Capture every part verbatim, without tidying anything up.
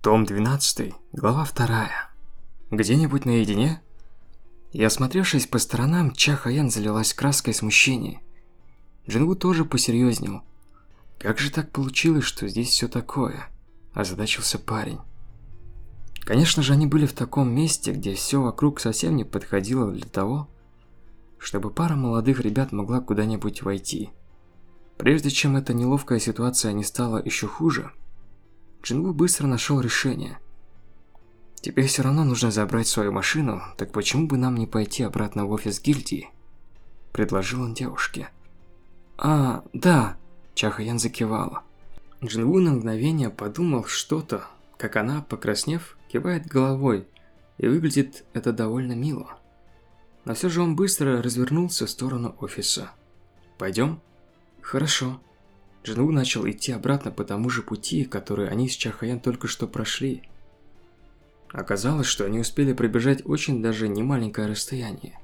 Том двенадцатый, глава вторая. Где-нибудь наедине? И осмотревшись по сторонам, Ча Хаян залилась краской смущения. Джинву тоже посерьезнел. Как же так получилось, что здесь все такое? Озадачился парень. Конечно же, они были в таком месте, где все вокруг совсем не подходило для того, чтобы пара молодых ребят могла куда-нибудь войти. Прежде чем эта неловкая ситуация не стала еще хуже, Джинву быстро нашел решение. Теперь все равно нужно забрать свою машину, так почему бы нам не пойти обратно в офис гильдии? Предложил он девушке. А, да, Ча Хаян закивала. Джинву на мгновение подумал что-то, как она, покраснев, кивает головой, и выглядит это довольно мило. Но все же он быстро развернулся в сторону офиса. Пойдем? Хорошо. Джинву начал идти обратно по тому же пути, который они с Ча Хаян только что прошли. Оказалось, что они успели пробежать очень даже немаленькое расстояние.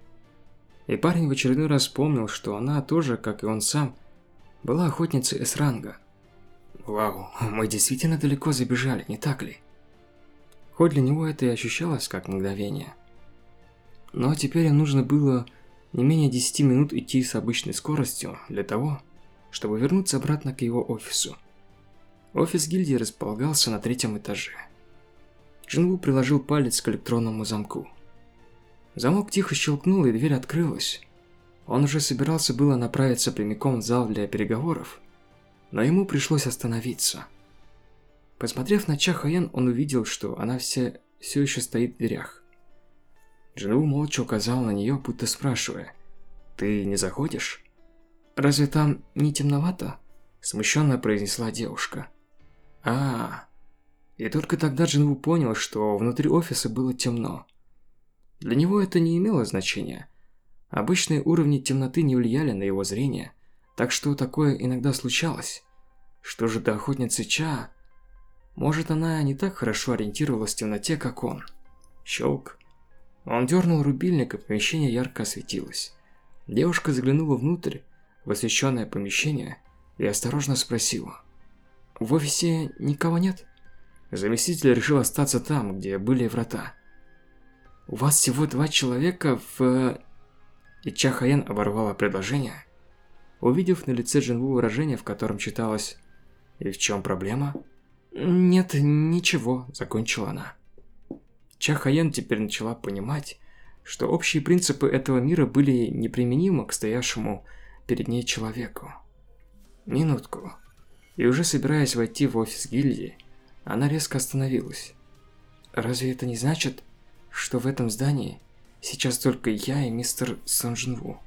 И парень в очередной раз вспомнил, что она тоже, как и он сам, была охотницей С-ранга. Вау, мы действительно далеко забежали, не так ли? Хоть для него это и ощущалось как мгновение. Но теперь им нужно было не менее десяти минут идти с обычной скоростью для того, чтобы вернуться обратно к его офису. Офис гильдии располагался на третьем этаже. Джинву приложил палец к электронному замку. Замок тихо щелкнул, и дверь открылась. Он уже собирался было направиться прямиком в зал для переговоров, но ему пришлось остановиться. Посмотрев на Ча Хаян, он увидел, что она вся все еще стоит в дверях. Джинву молча указал на нее, будто спрашивая: «Ты не заходишь?» «Разве там не темновато?» – смущенно произнесла девушка. а И только тогда Джинву понял, что внутри офиса было темно. Для него это не имело значения. Обычные уровни темноты не влияли на его зрение, так что такое иногда случалось. Что же до охотницы Ча? Может, она не так хорошо ориентировалась в темноте, как он. Щелк. Он дернул рубильник, и помещение ярко осветилось. Девушка заглянула внутрь, в освещенное помещение, и осторожно спросила: «В офисе никого нет?» Заместитель решил остаться там, где были врата. «У вас всего два человека в...» И Ча Хаян оборвала предложение, увидев на лице Джинву выражение, в котором читалось: «И в чем проблема?» «Нет, ничего», – закончила она. Ча Хаян теперь начала понимать, что общие принципы этого мира были неприменимы к стоявшему перед ней человеку. Минутку. И уже собираясь войти в офис гильдии, она резко остановилась. «Разве это не значит, что в этом здании сейчас только я и мистер Сон Джинву?»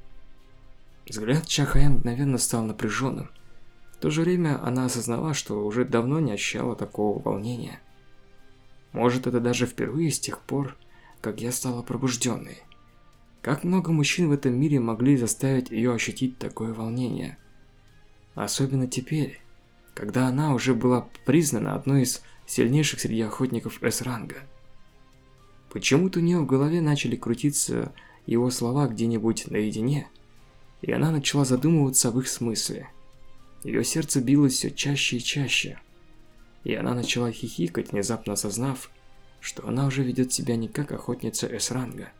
Взгляд Ча Хаян мгновенно стал напряженным. В то же время она осознала, что уже давно не ощущала такого волнения. Может, это даже впервые с тех пор, как я стала пробужденной. Как много мужчин в этом мире могли заставить ее ощутить такое волнение? Особенно теперь, когда она уже была признана одной из сильнейших среди охотников С-ранга. Почему-то у нее в голове начали крутиться его слова где-нибудь наедине, и она начала задумываться об их смысле. Ее сердце билось все чаще и чаще, и она начала хихикать, внезапно осознав, что она уже ведет себя не как охотница С-ранга,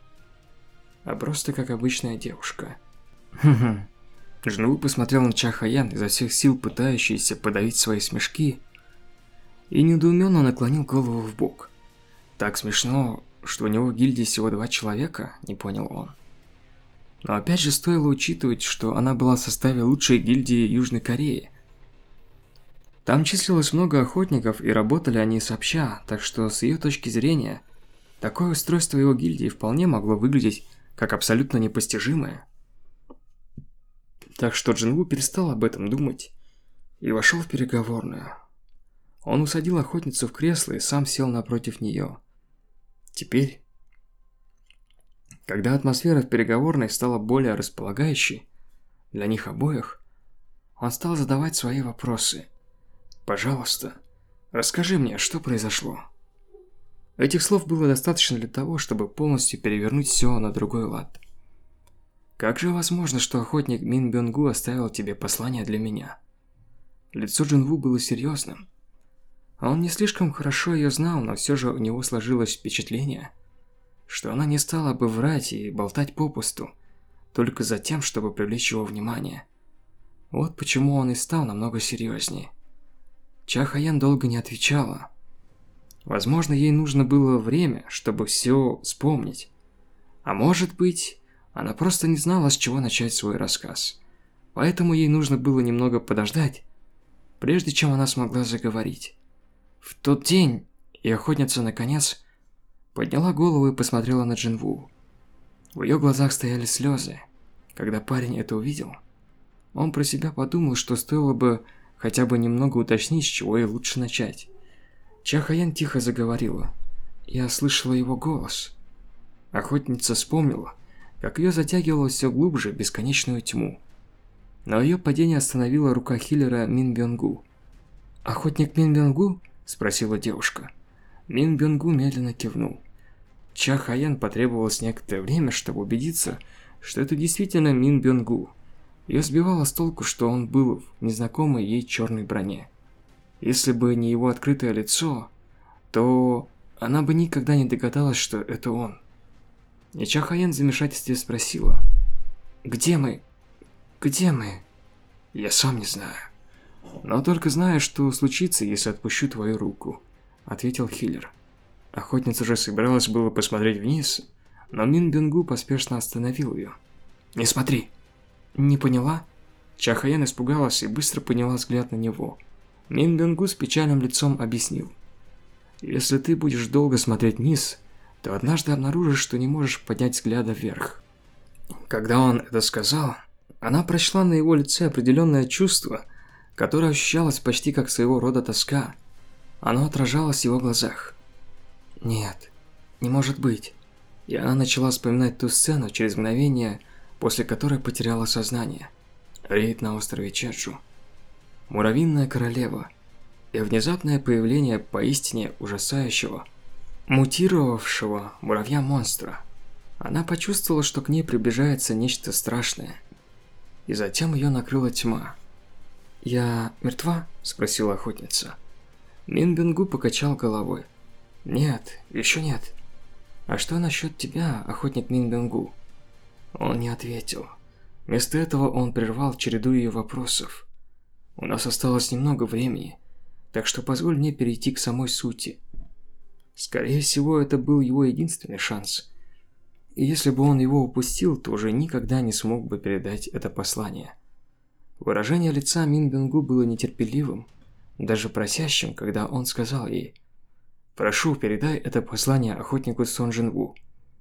а просто как обычная девушка. Хм-хм. Джинву посмотрел на Ча Хаян, изо всех сил пытающийся подавить свои смешки, и недоуменно наклонил голову в бок. Так смешно, что у него в гильдии всего два человека, не понял он. Но опять же стоило учитывать, что она была в составе лучшей гильдии Южной Кореи. Там числилось много охотников, и работали они сообща, так что с ее точки зрения, такое устройство его гильдии вполне могло выглядеть как абсолютно непостижимое. Так что Джинву перестал об этом думать и вошел в переговорную. Он усадил охотницу в кресло и сам сел напротив нее. Теперь, когда атмосфера в переговорной стала более располагающей для них обоих, он стал задавать свои вопросы. «Пожалуйста, расскажи мне, что произошло». Этих слов было достаточно для того, чтобы полностью перевернуть все на другой лад. «Как же возможно, что охотник Мин Бёнгу оставил тебе послание для меня?» Лицо Джинву было серьезным. Он не слишком хорошо ее знал, но все же у него сложилось впечатление, что она не стала бы врать и болтать попусту, только за тем, чтобы привлечь его внимание. Вот почему он и стал намного серьезнее. Ча Хаян долго не отвечала. Возможно, ей нужно было время, чтобы все вспомнить. А может быть, она просто не знала, с чего начать свой рассказ. Поэтому ей нужно было немного подождать, прежде чем она смогла заговорить. В тот день и охотница наконец подняла голову и посмотрела на Джинву. В ее глазах стояли слезы. Когда парень это увидел, он про себя подумал, что стоило бы хотя бы немного уточнить, с чего ей лучше начать. Ча Хаян тихо заговорила. Я слышала его голос. Охотница вспомнила, как ее затягивало все глубже в бесконечную тьму. Но ее падение остановила рука хиллера Мин Бёнгу. «Охотник Мин Бёнгу?» – спросила девушка. Мин Бёнгу медленно кивнул. Ча Хаян потребовалось некоторое время, чтобы убедиться, что это действительно Мин Бёнгу. Ее сбивало с толку, что он был в незнакомой ей черной броне. Если бы не его открытое лицо, то она бы никогда не догадалась, что это он. И Ча Хаян в замешательстве спросила: «Где мы? Где мы?» «Я сам не знаю. Но только знаю, что случится, если отпущу твою руку», — ответил хиллер. Охотница уже собиралась было посмотреть вниз, но Мин Бёнгу поспешно остановил ее. «Не смотри!» «Не поняла?» Ча Хаян испугалась и быстро подняла взгляд на него. Мин Бёнгу с печальным лицом объяснил: «Если ты будешь долго смотреть вниз, то однажды обнаружишь, что не можешь поднять взгляда вверх». Когда он это сказал, она прочла на его лице определенное чувство, которое ощущалось почти как своего рода тоска. Оно отражалось в его глазах. «Нет, не может быть». И она начала вспоминать ту сцену через мгновение, после которой потеряла сознание. Рейд на острове Чеджу. Муравьиная королева. И внезапное появление поистине ужасающего, мутировавшего муравья-монстра. Она почувствовала, что к ней приближается нечто страшное. И затем ее накрыла тьма. «Я мертва?» – спросила охотница. Мин Бёнгу покачал головой. «Нет, еще нет. А что насчет тебя, охотник Мин Бёнгу?» Он не ответил. Вместо этого он прервал череду ее вопросов. «У нас осталось немного времени, так что позволь мне перейти к самой сути». Скорее всего, это был его единственный шанс. И если бы он его упустил, то уже никогда не смог бы передать это послание. Выражение лица Мин Бёнгу было нетерпеливым, даже просящим, когда он сказал ей: «Прошу, передай это послание охотнику Сон Джинву».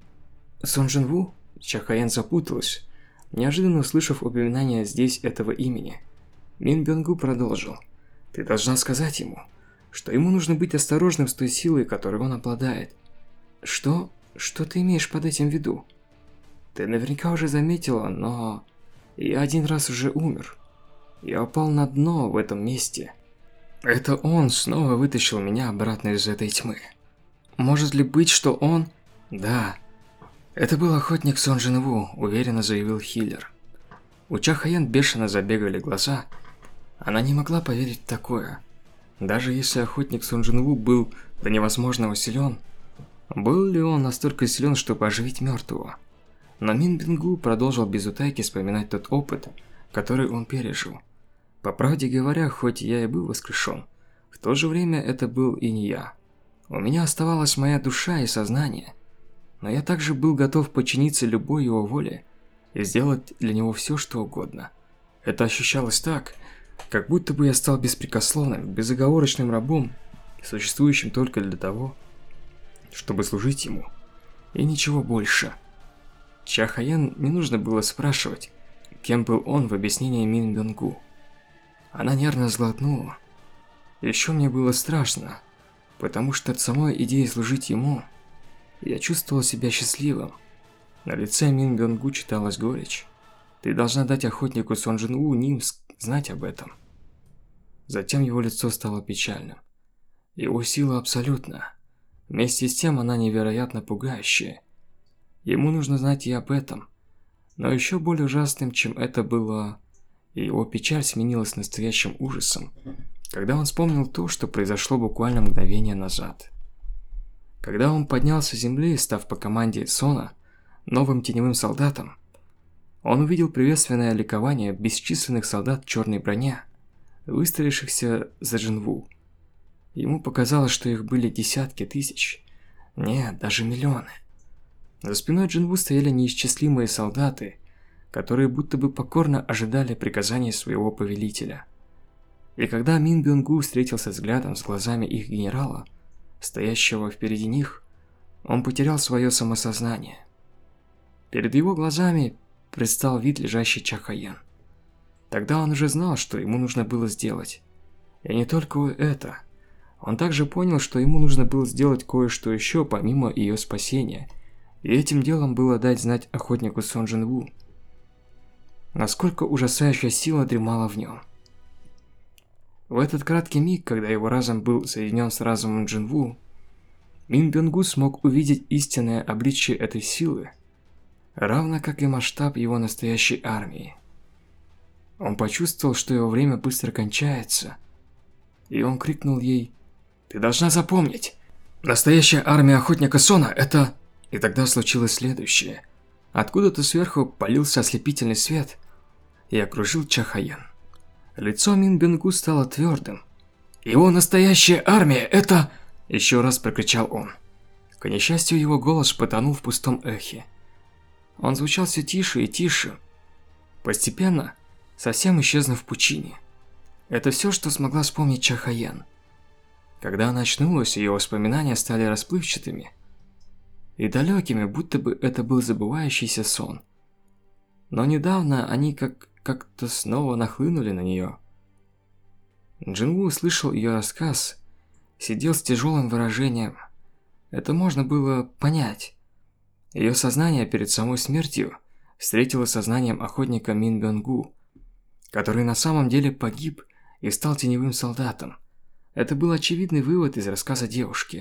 «Сон Джинву?» Ча Хаян запуталась, неожиданно услышав упоминание здесь этого имени. Мин Бёнгу продолжил: «Ты должна сказать ему, что ему нужно быть осторожным с той силой, которой он обладает». «Что? Что ты имеешь под этим в виду?» «Ты наверняка уже заметила, но я один раз уже умер. Я упал на дно в этом месте. Это он снова вытащил меня обратно из этой тьмы». «Может ли быть, что он...» «Да. Это был охотник Сон Джинву», – уверенно заявил хиллер. У Ча Хаян бешено забегали глаза. Она не могла поверить в такое. Даже если охотник Сон Джинву был до невозможного силен, был ли он настолько силен, чтобы оживить мертвого? Но Мин Бёнгу продолжил без утайки вспоминать тот опыт, который он пережил. По правде говоря, хоть я и был воскрешен, в то же время это был и не я. У меня оставалась моя душа и сознание, но я также был готов подчиниться любой его воле и сделать для него все, что угодно. Это ощущалось так, как будто бы я стал беспрекословным, безоговорочным рабом, существующим только для того, чтобы служить ему, и ничего больше. Ча Хаян не нужно было спрашивать, кем был он в объяснении Мин Бёнгу. Она нервно сглотнула. Еще мне было страшно, потому что от самой идеи служить ему я чувствовал себя счастливым. На лице Мин Бёнгу читалась горечь. «Ты должна дать охотнику Сон Джинву Ним знать об этом». Затем его лицо стало печальным. Его сила абсолютна. Вместе с тем она невероятно пугающая. Ему нужно знать и об этом. Но еще более ужасным, чем это было, его печаль сменилась настоящим ужасом, когда он вспомнил то, что произошло буквально мгновение назад. Когда он поднялся с земли, став по команде Сона новым теневым солдатом, он увидел приветственное ликование бесчисленных солдат в черной броне, выстроившихся за Джинву. Ему показалось, что их были десятки тысяч, нет, даже миллионы. За спиной Джинву стояли неисчислимые солдаты, которые будто бы покорно ожидали приказаний своего повелителя. И когда Мин Бёнгу встретился взглядом с глазами их генерала, стоящего впереди них, он потерял свое самосознание. Перед его глазами предстал вид лежащий Чахаян. Тогда он уже знал, что ему нужно было сделать. И не только это. Он также понял, что ему нужно было сделать кое-что еще помимо ее спасения. И этим делом было дать знать охотнику Сон Джинву, насколько ужасающая сила дремала в нем. В этот краткий миг, когда его разум был соединен с разумом Джинву, Мин Бёнгу смог увидеть истинное обличие этой силы, равно как и масштаб его настоящей армии. Он почувствовал, что его время быстро кончается, и он крикнул ей: «Ты должна запомнить, настоящая армия охотника Сона – это…» И тогда случилось следующее. Откуда-то сверху полился ослепительный свет и окружил Чахаян. Лицо Мин Бёнгу стало твердым. «Его настоящая армия – это…» – еще раз прокричал он. К несчастью, его голос потонул в пустом эхе. Он звучал все тише и тише, постепенно совсем исчезнув в пучине. Это все, что смогла вспомнить Чахаян. Когда она очнулась, ее воспоминания стали расплывчатыми и далекими, будто бы это был забывающийся сон. Но недавно они как как-то снова нахлынули на нее. Джинву услышал ее рассказ, сидел с тяжелым выражением. Это можно было понять. Ее сознание перед самой смертью встретилось сознанием охотника Мин Бёнгу, который на самом деле погиб и стал теневым солдатом. Это был очевидный вывод из рассказа девушки.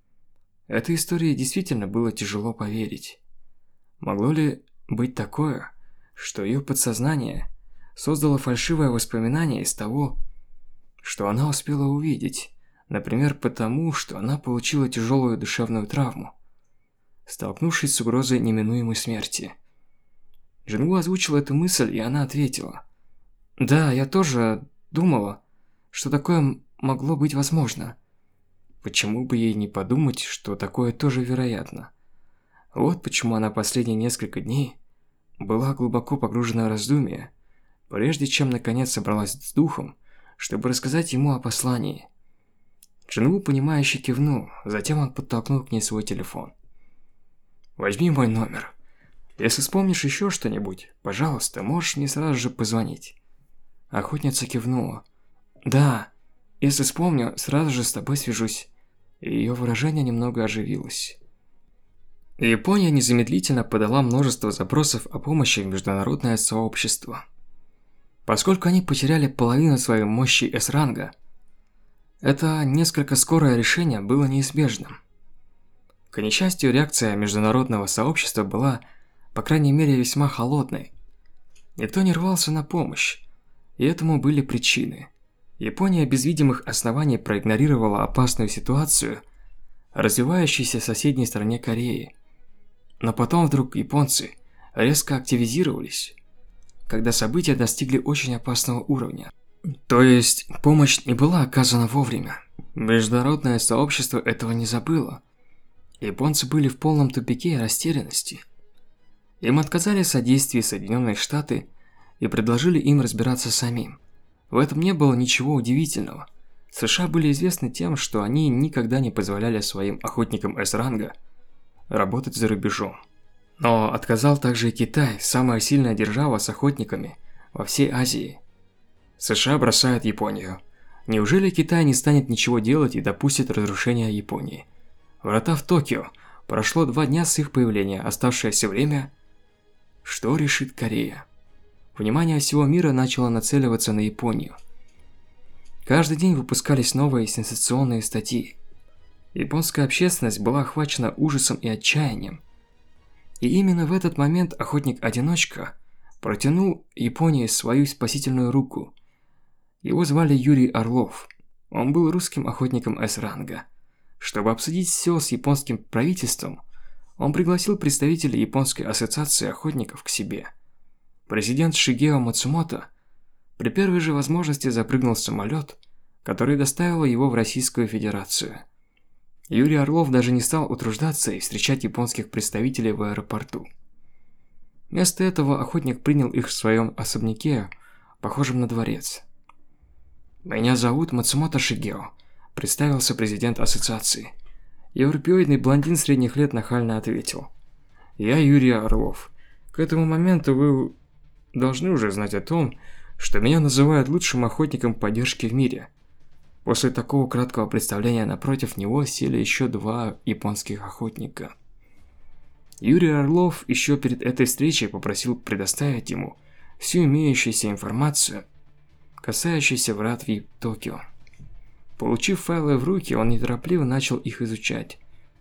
Этой истории действительно было тяжело поверить. Могло ли быть такое, что ее подсознание создало фальшивое воспоминание из того, что она успела увидеть, например, потому, что она получила тяжелую душевную травму, столкнувшись с угрозой неминуемой смерти. Джинву озвучила эту мысль, и она ответила: «Да, я тоже думала, что такое могло быть возможно. Почему бы ей не подумать, что такое тоже вероятно?» Вот почему она последние несколько дней была глубоко погружена в раздумья, прежде чем наконец собралась с духом, чтобы рассказать ему о послании. Джинву, понимающе кивнул, затем он подтолкнул к ней свой телефон. «Возьми мой номер. Если вспомнишь еще что-нибудь, пожалуйста, можешь мне сразу же позвонить». Охотница кивнула. «Да, если вспомню, сразу же с тобой свяжусь». И ее выражение немного оживилось. Япония незамедлительно подала множество запросов о помощи в международное сообщество. Поскольку они потеряли половину своей мощи С-ранга, это несколько скорое решение было неизбежным. К несчастью, реакция международного сообщества была, по крайней мере, весьма холодной. Никто не рвался на помощь, и этому были причины. Япония без видимых оснований проигнорировала опасную ситуацию, развивающуюся в соседней стране Кореи. Но потом вдруг японцы резко активизировались, когда события достигли очень опасного уровня. То есть, помощь не была оказана вовремя. Международное сообщество этого не забыло. Японцы были в полном тупике и растерянности. Им отказали в содействии Соединенные Штаты и предложили им разбираться самим. В этом не было ничего удивительного. США были известны тем, что они никогда не позволяли своим охотникам С-ранга работать за рубежом. Но отказал также и Китай, самая сильная держава с охотниками во всей Азии. США бросают Японию. Неужели Китай не станет ничего делать и допустит разрушения Японии? Врата в Токио. Прошло два дня с их появления, оставшееся время. Что решит Корея? Внимание всего мира начало нацеливаться на Японию. Каждый день выпускались новые сенсационные статьи. Японская общественность была охвачена ужасом и отчаянием. И именно в этот момент охотник-одиночка протянул Японии свою спасительную руку. Его звали Юрий Орлов. Он был русским охотником С-ранга. Чтобы обсудить все с японским правительством, он пригласил представителей Японской ассоциации охотников к себе. Президент Шигео Мацумото при первой же возможности запрыгнул в самолет, который доставил его в Российскую Федерацию. Юрий Орлов даже не стал утруждаться и встречать японских представителей в аэропорту. Вместо этого охотник принял их в своем особняке, похожем на дворец. «Меня зовут Мацумото Шигео», – представился президент ассоциации. Европеоидный блондин средних лет нахально ответил: «Я Юрий Орлов. К этому моменту вы должны уже знать о том, что меня называют лучшим охотником поддержки в мире». После такого краткого представления напротив него сели еще два японских охотника. Юрий Орлов еще перед этой встречей попросил предоставить ему всю имеющуюся информацию, касающуюся врат ви ай пи Токио. Получив файлы в руки, он неторопливо начал их изучать.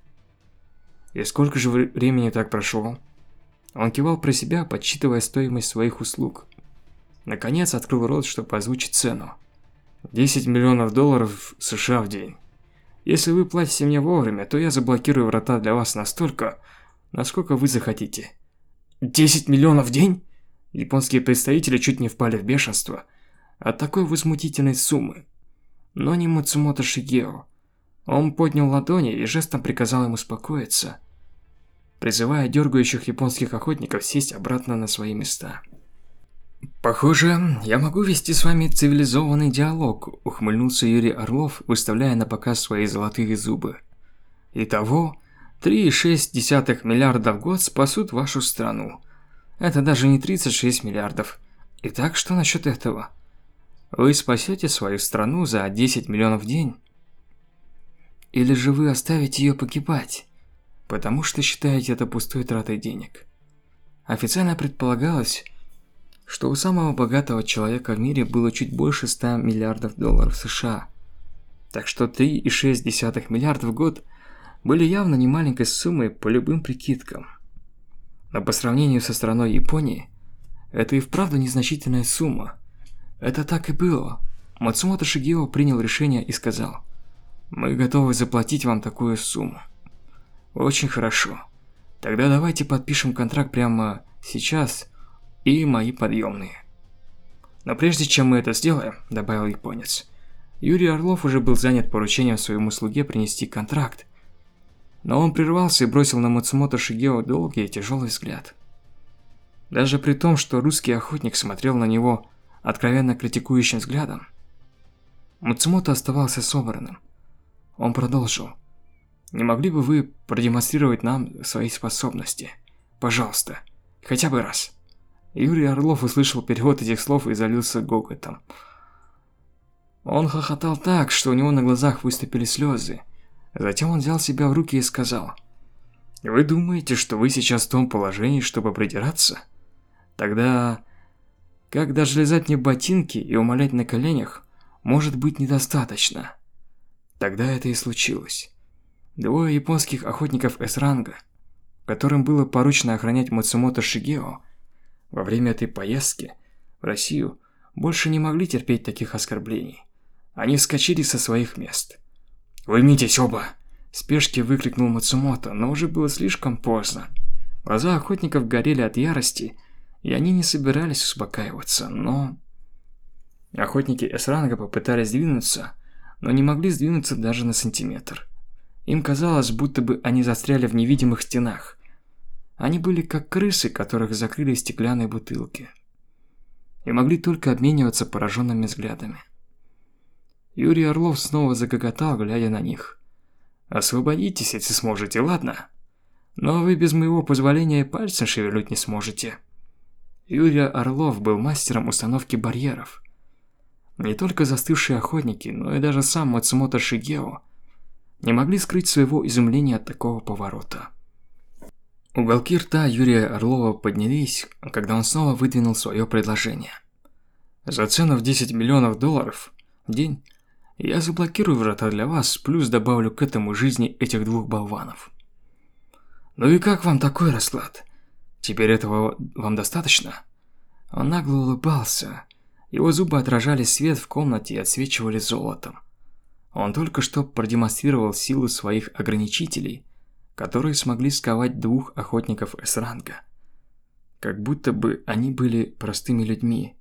«И сколько же времени так прошло?» Он кивал про себя, подсчитывая стоимость своих услуг. Наконец открыл рот, чтобы озвучить цену. десять миллионов долларов США в день. Если вы платите мне вовремя, то я заблокирую врата для вас настолько, насколько вы захотите». десять миллионов в день? Японские представители чуть не впали в бешенство от такой возмутительной суммы. Но не Мацумото Шигео. Он поднял ладони и жестом приказал им успокоиться, призывая дергающих японских охотников сесть обратно на свои места. «Похоже, я могу вести с вами цивилизованный диалог», – ухмыльнулся Юрий Орлов, выставляя на показ свои золотые зубы. «Итого, три и шесть десятых миллиарда в год спасут вашу страну. Это даже не тридцать шесть миллиардов. Итак, что насчет этого? Вы спасете свою страну за десять миллионов в день? Или же вы оставите ее погибать, потому что считаете это пустой тратой денег?» Официально предполагалось, что у самого богатого человека в мире было чуть больше ста миллиардов долларов США. Так что три и шесть десятых миллиарда в год были явно не маленькой суммой по любым прикидкам. Но по сравнению со страной Японии, это и вправду незначительная сумма. Это так и было. Мацумото Шигео принял решение и сказал: «Мы готовы заплатить вам такую сумму». «Очень хорошо. Тогда давайте подпишем контракт прямо сейчас и мои подъемные». «Но прежде чем мы это сделаем», – добавил японец, Юрий Орлов уже был занят поручением своему слуге принести контракт. Но он прервался и бросил на Мацумото Шигео долгий и тяжелый взгляд. Даже при том, что русский охотник смотрел на него откровенно критикующим взглядом, Мацумото оставался собранным. Он продолжил: «Не могли бы вы продемонстрировать нам свои способности? Пожалуйста, хотя бы раз». Юрий Орлов услышал перевод этих слов и залился гоготом. Он хохотал так, что у него на глазах выступили слезы. Затем он взял себя в руки и сказал: «Вы думаете, что вы сейчас в том положении, чтобы придираться? Тогда, как даже лизать мне ботинки и умолять на коленях, может быть недостаточно». Тогда это и случилось. Двое японских охотников С-ранга, которым было поручено охранять Мацумото Шигео, во время этой поездки в Россию больше не могли терпеть таких оскорблений. Они вскочили со своих мест. «Уймитесь оба!» – в спешке выкрикнул Мацумото, но уже было слишком поздно. Глаза охотников горели от ярости, и они не собирались успокаиваться, но... Охотники С-ранга попытались двинуться, но не могли сдвинуться даже на сантиметр. Им казалось, будто бы они застряли в невидимых стенах. Они были как крысы, которых закрыли в стеклянной бутылке, и могли только обмениваться пораженными взглядами. Юрий Орлов снова загоготал, глядя на них. «Освободитесь, если сможете, ладно? Но вы без моего позволения и пальцем шевельнуть не сможете». Юрий Орлов был мастером установки барьеров. Не только застывшие охотники, но и даже сам Мацумото Шигео не могли скрыть своего изумления от такого поворота. Уголки рта Юрия Орлова поднялись, когда он снова выдвинул свое предложение. «За цену в десять миллионов долларов в день я заблокирую врата для вас, плюс добавлю к этому жизни этих двух болванов». «Ну и как вам такой расклад? Теперь этого вам достаточно?» Он нагло улыбался, Его зубы отражали свет в комнате и отсвечивали золотом. Он только что продемонстрировал силу своих ограничителей, которые смогли сковать двух охотников С-ранга. Как будто бы они были простыми людьми.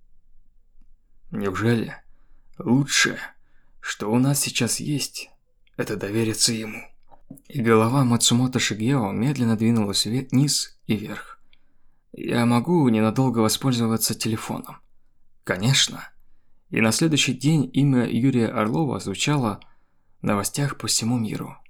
Неужели лучшее, что у нас сейчас есть, это довериться ему? И голова Мацумото Шигео медленно двинулась вниз и вверх. Я могу ненадолго воспользоваться телефоном? Конечно. И на следующий день имя Юрия Орлова звучало в новостях по всему миру.